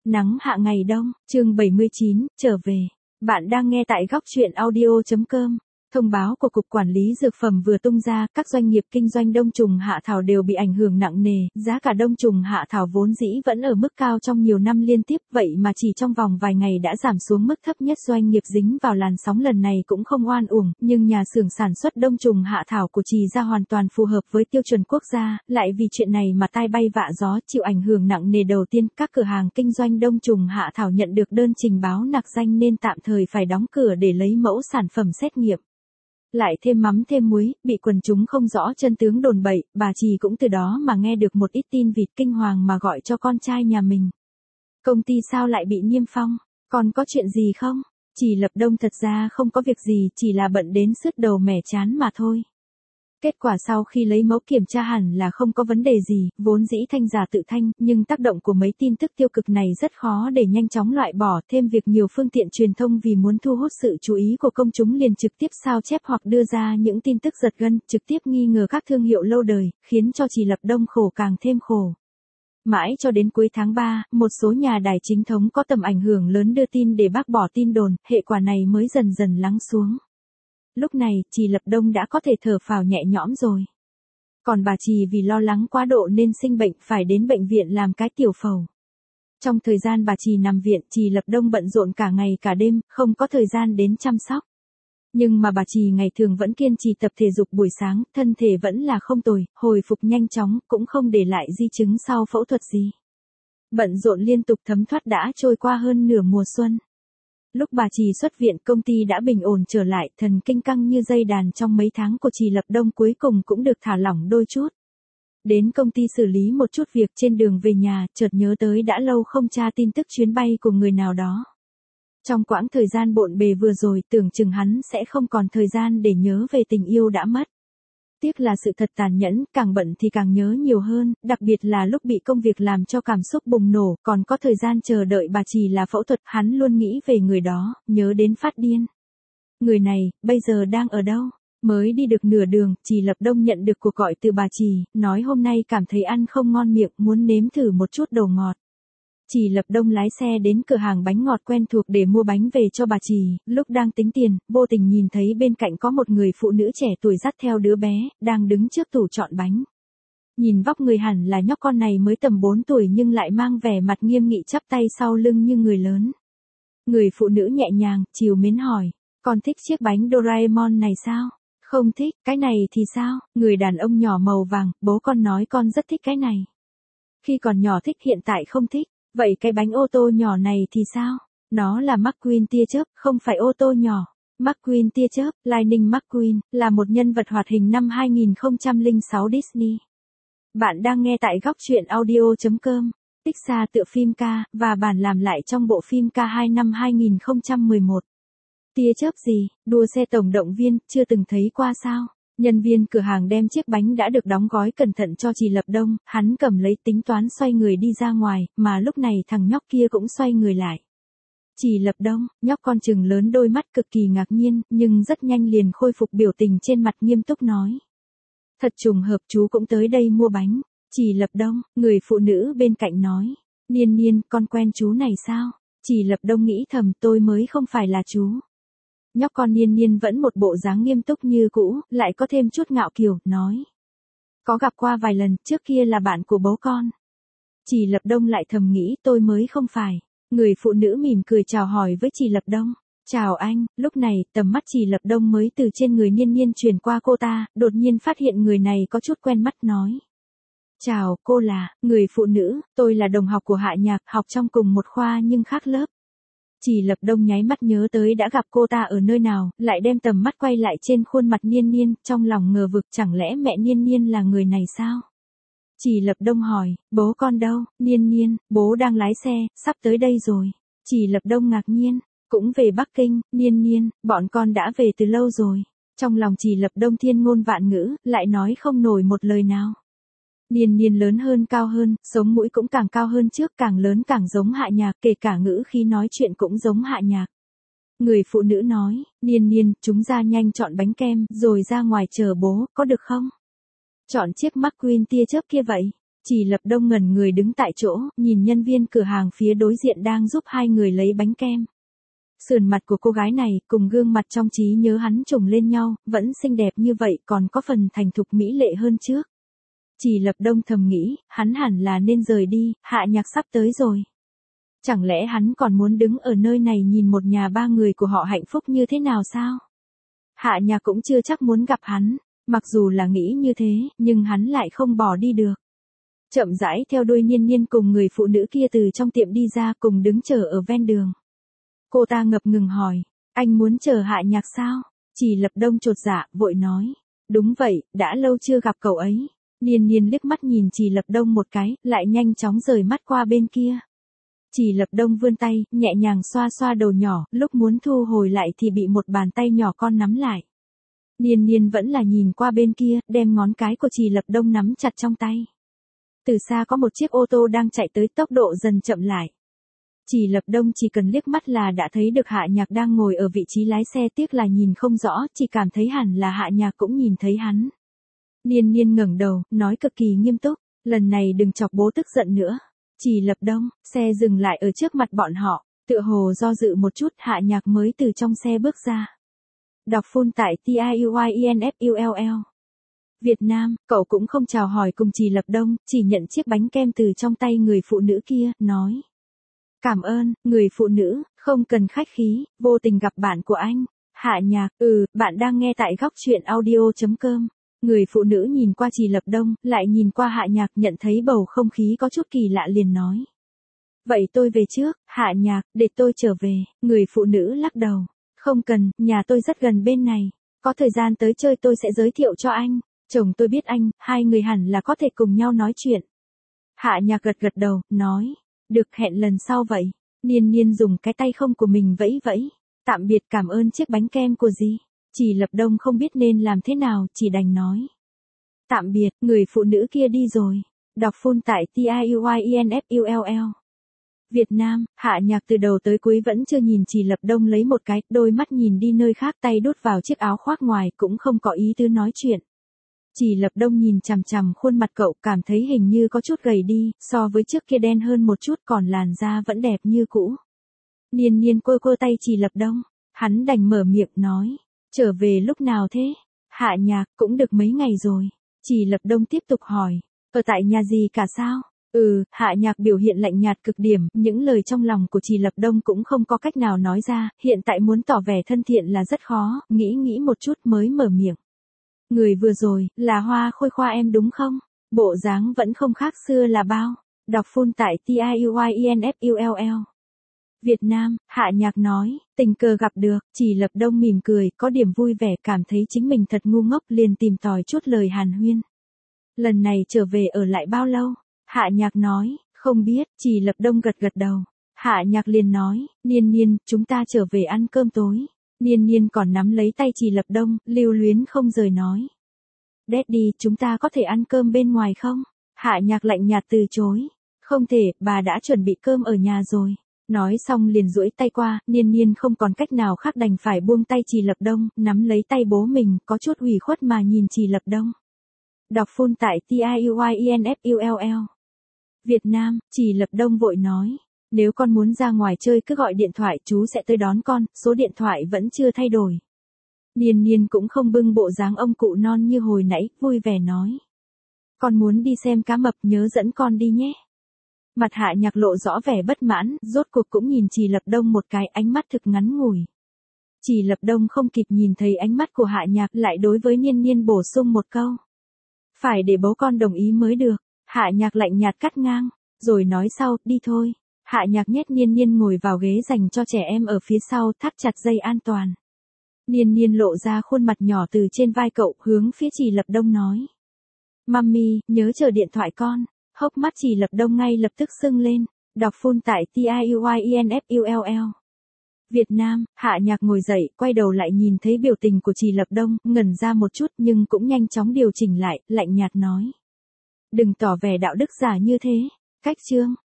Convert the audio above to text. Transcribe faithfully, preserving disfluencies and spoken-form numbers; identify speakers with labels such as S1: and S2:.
S1: Nắng hạ ngày đông, chương bảy mươi chín, trở về. Bạn đang nghe tại góc truyện audio chấm com. Thông báo của Cục Quản lý Dược phẩm vừa tung ra, các doanh nghiệp kinh doanh đông trùng hạ thảo đều bị ảnh hưởng nặng nề, giá cả đông trùng hạ thảo vốn dĩ vẫn ở mức cao trong nhiều năm liên tiếp, vậy mà chỉ trong vòng vài ngày đã giảm xuống mức thấp nhất. Doanh nghiệp dính vào làn sóng lần này cũng không oan uổng, nhưng nhà xưởng sản xuất đông trùng hạ thảo của Trì Gia hoàn toàn phù hợp với tiêu chuẩn quốc gia, lại vì chuyện này mà tai bay vạ gió, chịu ảnh hưởng nặng nề. Đầu tiên, các cửa hàng kinh doanh đông trùng hạ thảo nhận được đơn trình báo nặc danh nên tạm thời phải đóng cửa để lấy mẫu sản phẩm xét nghiệm. Lại thêm mắm thêm muối, bị quần chúng không rõ chân tướng đồn bậy, bà Trì cũng từ đó mà nghe được một ít tin vịt kinh hoàng mà gọi cho con trai nhà mình. Công ty sao lại bị niêm phong? Còn có chuyện gì không? Trì Lập Đông thật ra không có việc gì, chỉ là bận đến sứt đầu mẻ chán mà thôi. Kết quả sau khi lấy mẫu kiểm tra hẳn là không có vấn đề gì, vốn dĩ thanh giả tự thanh, nhưng tác động của mấy tin tức tiêu cực này rất khó để nhanh chóng loại bỏ. Thêm việc nhiều phương tiện truyền thông vì muốn thu hút sự chú ý của công chúng liền trực tiếp sao chép hoặc đưa ra những tin tức giật gân, trực tiếp nghi ngờ các thương hiệu lâu đời, khiến cho Trì Lập Đông khổ càng thêm khổ. Mãi cho đến cuối tháng ba, một số nhà đài chính thống có tầm ảnh hưởng lớn đưa tin để bác bỏ tin đồn, hệ quả này mới dần dần lắng xuống. Lúc này, Trì Lập Đông đã có thể thở phào nhẹ nhõm rồi. Còn bà Trì vì lo lắng quá độ nên sinh bệnh phải đến bệnh viện làm cái tiểu phẫu. Trong thời gian bà Trì nằm viện, Trì Lập Đông bận rộn cả ngày cả đêm, không có thời gian đến chăm sóc. Nhưng mà bà Trì ngày thường vẫn kiên trì tập thể dục buổi sáng, thân thể vẫn là không tồi, hồi phục nhanh chóng, cũng không để lại di chứng sau phẫu thuật gì. Bận rộn liên tục thấm thoát đã trôi qua hơn nửa mùa xuân. Lúc bà Trì xuất viện, công ty đã bình ổn trở lại, thần kinh căng như dây đàn trong mấy tháng của Trì Lập Đông cuối cùng cũng được thả lỏng đôi chút. Đến công ty xử lý một chút việc, trên đường về nhà, chợt nhớ tới đã lâu không tra tin tức chuyến bay của người nào đó. Trong quãng thời gian bộn bề vừa rồi, tưởng chừng hắn sẽ không còn thời gian để nhớ về tình yêu đã mất. Tiếc là sự thật tàn nhẫn, càng bận thì càng nhớ nhiều hơn, đặc biệt là lúc bị công việc làm cho cảm xúc bùng nổ, còn có thời gian chờ đợi bà Trì là phẫu thuật, hắn luôn nghĩ về người đó, nhớ đến phát điên. Người này, bây giờ đang ở đâu? Mới đi được nửa đường, Trì Lập Đông nhận được cuộc gọi từ bà Trì, nói hôm nay cảm thấy ăn không ngon miệng, muốn nếm thử một chút đồ ngọt. Trì Lập Đông lái xe đến cửa hàng bánh ngọt quen thuộc để mua bánh về cho bà Trì, lúc đang tính tiền, vô tình nhìn thấy bên cạnh có một người phụ nữ trẻ tuổi dắt theo đứa bé, đang đứng trước tủ chọn bánh. Nhìn vóc người hẳn là nhóc con này mới tầm bốn tuổi nhưng lại mang vẻ mặt nghiêm nghị chắp tay sau lưng như người lớn. Người phụ nữ nhẹ nhàng, trìu mến hỏi, con thích chiếc bánh Doraemon này sao? Không thích, cái này thì sao? Người đàn ông nhỏ màu vàng, bố con nói con rất thích cái này. Khi còn nhỏ thích, hiện tại không thích. Vậy cái bánh ô tô nhỏ này thì sao? Nó là McQueen tia chớp, không phải ô tô nhỏ. McQueen tia chớp, Lightning McQueen, là một nhân vật hoạt hình năm hai nghìn không trăm lẻ sáu Disney. Bạn đang nghe tại góc truyện audio chấm com. Pixar tựa phim ca, và bản làm lại trong bộ phim ca hai năm hai nghìn không trăm mười một. Tia chớp gì? Đua xe tổng động viên, chưa từng thấy qua sao? Nhân viên cửa hàng đem chiếc bánh đã được đóng gói cẩn thận cho Trì Lập Đông, hắn cầm lấy tính toán xoay người đi ra ngoài, mà lúc này thằng nhóc kia cũng xoay người lại. Trì Lập Đông, nhóc con trừng lớn đôi mắt cực kỳ ngạc nhiên, nhưng rất nhanh liền khôi phục biểu tình trên mặt, nghiêm túc nói. Thật trùng hợp chú cũng tới đây mua bánh. Trì Lập Đông, người phụ nữ bên cạnh nói. Niên Niên, con quen chú này sao? Trì Lập Đông nghĩ thầm, tôi mới không phải là chú. Nhóc con Niên Niên vẫn một bộ dáng nghiêm túc như cũ, lại có thêm chút ngạo kiều, nói. Có gặp qua vài lần, trước kia là bạn của bố con. Trì Lập Đông lại thầm nghĩ, tôi mới không phải. Người phụ nữ mỉm cười chào hỏi với Trì Lập Đông. Chào anh. Lúc này, tầm mắt Trì Lập Đông mới từ trên người Niên Niên chuyển qua cô ta, đột nhiên phát hiện người này có chút quen mắt, nói. Chào, cô là, người phụ nữ, tôi là đồng học của Hạ Nhạc, học trong cùng một khoa nhưng khác lớp. Trì Lập Đông nháy mắt nhớ tới đã gặp cô ta ở nơi nào, lại đem tầm mắt quay lại trên khuôn mặt Niên Niên, trong lòng ngờ vực, chẳng lẽ mẹ Niên Niên là người này sao? Trì Lập Đông hỏi, bố con đâu? Niên Niên, bố đang lái xe, sắp tới đây rồi. Trì Lập Đông ngạc nhiên, cũng về Bắc Kinh. Niên Niên, bọn con đã về từ lâu rồi. Trong lòng Trì Lập Đông thiên ngôn vạn ngữ, lại nói không nổi một lời nào. Niên Niên lớn hơn, cao hơn, sống mũi cũng càng cao hơn trước, càng lớn càng giống Hạ Nhạc, kể cả ngữ khi nói chuyện cũng giống Hạ Nhạc. Người phụ nữ nói, Niên Niên, chúng ra nhanh chọn bánh kem, rồi ra ngoài chờ bố, có được không? Chọn chiếc McQueen tia chớp kia vậy. Chỉ Lập Đông ngẩn người đứng tại chỗ, nhìn nhân viên cửa hàng phía đối diện đang giúp hai người lấy bánh kem. Sườn mặt của cô gái này cùng gương mặt trong trí nhớ hắn trùng lên nhau, vẫn xinh đẹp như vậy còn có phần thành thục mỹ lệ hơn trước. Chỉ Lập Đông thầm nghĩ, hắn hẳn là nên rời đi, Hạ Nhạc sắp tới rồi. Chẳng lẽ hắn còn muốn đứng ở nơi này nhìn một nhà ba người của họ hạnh phúc như thế nào sao? Hạ Nhạc cũng chưa chắc muốn gặp hắn, mặc dù là nghĩ như thế, nhưng hắn lại không bỏ đi được. Chậm rãi theo đuôi Nhiên Nhiên cùng người phụ nữ kia từ trong tiệm đi ra cùng đứng chờ ở ven đường. Cô ta ngập ngừng hỏi, anh muốn chờ Hạ Nhạc sao? Chỉ Lập Đông chột dạ, vội nói, đúng vậy, đã lâu chưa gặp cậu ấy. Nhiên Nhiên liếc mắt nhìn Chỉ Lập Đông một cái, lại nhanh chóng rời mắt qua bên kia. Chỉ Lập Đông vươn tay, nhẹ nhàng xoa xoa đầu nhỏ, lúc muốn thu hồi lại thì bị một bàn tay nhỏ con nắm lại. Nhiên Nhiên vẫn là nhìn qua bên kia, đem ngón cái của Chỉ Lập Đông nắm chặt trong tay. Từ xa có một chiếc ô tô đang chạy tới, tốc độ dần chậm lại. Chỉ Lập Đông chỉ cần liếc mắt là đã thấy được Hạ Nhạc đang ngồi ở vị trí lái xe, tiếc là nhìn không rõ, chỉ cảm thấy hẳn là Hạ Nhạc cũng nhìn thấy hắn. Nhiên Nhiên ngẩng đầu, nói cực kỳ nghiêm túc, lần này đừng chọc bố tức giận nữa. Chỉ Lập Đông, xe dừng lại ở trước mặt bọn họ, tựa hồ do dự một chút, Hạ Nhạc mới từ trong xe bước ra. Đọc full tại T I U Y E N F U L L. Việt Nam, cậu cũng không chào hỏi cùng Chỉ Lập Đông, chỉ nhận chiếc bánh kem từ trong tay người phụ nữ kia, nói. Cảm ơn, người phụ nữ, không cần khách khí, vô tình gặp bạn của anh. Hạ Nhạc, ừ, bạn đang nghe tại góc truyện audio chấm com. Người phụ nữ nhìn qua Chỉ Lập Đông, lại nhìn qua Hạ Nhạc, nhận thấy bầu không khí có chút kỳ lạ liền nói. Vậy tôi về trước, Hạ Nhạc, để tôi trở về. Người phụ nữ lắc đầu. Không cần, nhà tôi rất gần bên này. Có thời gian tới chơi tôi sẽ giới thiệu cho anh. Chồng tôi biết anh, hai người hẳn là có thể cùng nhau nói chuyện. Hạ Nhạc gật gật đầu, nói. Được, hẹn lần sau vậy. Nhiên Nhiên dùng cái tay không của mình vẫy vẫy. Tạm biệt, cảm ơn chiếc bánh kem của gì. Chỉ Lập Đông không biết nên làm thế nào, chỉ đành nói. Tạm biệt, người phụ nữ kia đi rồi. Đọc full tại T I U Y E N F U L L. Việt Nam, Hạ Nhạc từ đầu tới cuối vẫn chưa nhìn Chỉ Lập Đông lấy một cái, đôi mắt nhìn đi nơi khác, tay đút vào chiếc áo khoác ngoài, cũng không có ý tứ nói chuyện. Chỉ Lập Đông nhìn chằm chằm khuôn mặt cậu, cảm thấy hình như có chút gầy đi, so với trước kia đen hơn một chút, còn làn da vẫn đẹp như cũ. Nhiên Nhiên quơ quơ tay Chỉ Lập Đông, hắn đành mở miệng nói, trở về lúc nào thế? Hạ Nhạc, cũng được mấy ngày rồi. Chỉ Lập Đông tiếp tục hỏi, ở tại nhà gì cả sao? Ừ, Hạ Nhạc biểu hiện lạnh nhạt cực điểm, những lời trong lòng của Chỉ Lập Đông cũng không có cách nào nói ra, hiện tại muốn tỏ vẻ thân thiện là rất khó, nghĩ nghĩ một chút mới mở miệng. Người vừa rồi, là Hoa Khôi Khoa em đúng không? Bộ dáng vẫn không khác xưa là bao. Đọc full tại T I U Y E N F U L L. Việt Nam, Hạ Nhạc nói, tình cờ gặp được, Chỉ Lập Đông mỉm cười, có điểm vui vẻ, cảm thấy chính mình thật ngu ngốc, liền tìm tòi chút lời hàn huyên. Lần này trở về ở lại bao lâu? Hạ Nhạc nói, không biết, Chỉ Lập Đông gật gật đầu. Hạ Nhạc liền nói, Nhiên Nhiên, chúng ta trở về ăn cơm tối. Nhiên Nhiên còn nắm lấy tay Chỉ Lập Đông, lưu luyến không rời nói. Daddy, chúng ta có thể ăn cơm bên ngoài không? Hạ Nhạc lạnh nhạt từ chối. Không thể, bà đã chuẩn bị cơm ở nhà rồi. Nói xong liền duỗi tay qua, Nhiên Nhiên không còn cách nào khác đành phải buông tay Chỉ Lập Đông, nắm lấy tay bố mình, có chút ủy khuất mà nhìn Chỉ Lập Đông. Đọc full tại T I U Y E N F U L L. Việt Nam, Chỉ Lập Đông vội nói. Nếu con muốn ra ngoài chơi cứ gọi điện thoại, chú sẽ tới đón con, số điện thoại vẫn chưa thay đổi. Nhiên Nhiên cũng không bưng bộ dáng ông cụ non như hồi nãy, vui vẻ nói. Con muốn đi xem cá mập, nhớ dẫn con đi nhé. Mặt Hạ Nhạc lộ rõ vẻ bất mãn, rốt cuộc cũng nhìn Chỉ Lập Đông một cái, ánh mắt thực ngắn ngủi. Chỉ Lập Đông không kịp nhìn thấy ánh mắt của Hạ Nhạc, lại đối với Nhiên Nhiên bổ sung một câu. Phải để bố con đồng ý mới được. Hạ Nhạc lạnh nhạt cắt ngang, rồi nói sau, đi thôi. Hạ Nhạc nhét Nhiên Nhiên ngồi vào ghế dành cho trẻ em ở phía sau, thắt chặt dây an toàn. Nhiên Nhiên lộ ra khuôn mặt nhỏ từ trên vai cậu, hướng phía Chỉ Lập Đông nói. Mummy, nhớ chờ điện thoại con. Hốc mắt Chỉ Lập Đông ngay lập tức sưng lên. Đọc full tại T I U Y E N F U L L. Việt Nam, Hạ Nhạc ngồi dậy, quay đầu lại nhìn thấy biểu tình của Chỉ Lập Đông, ngẩn ra một chút nhưng cũng nhanh chóng điều chỉnh lại, lạnh nhạt nói. Đừng tỏ vẻ đạo đức giả như thế. Cách chương.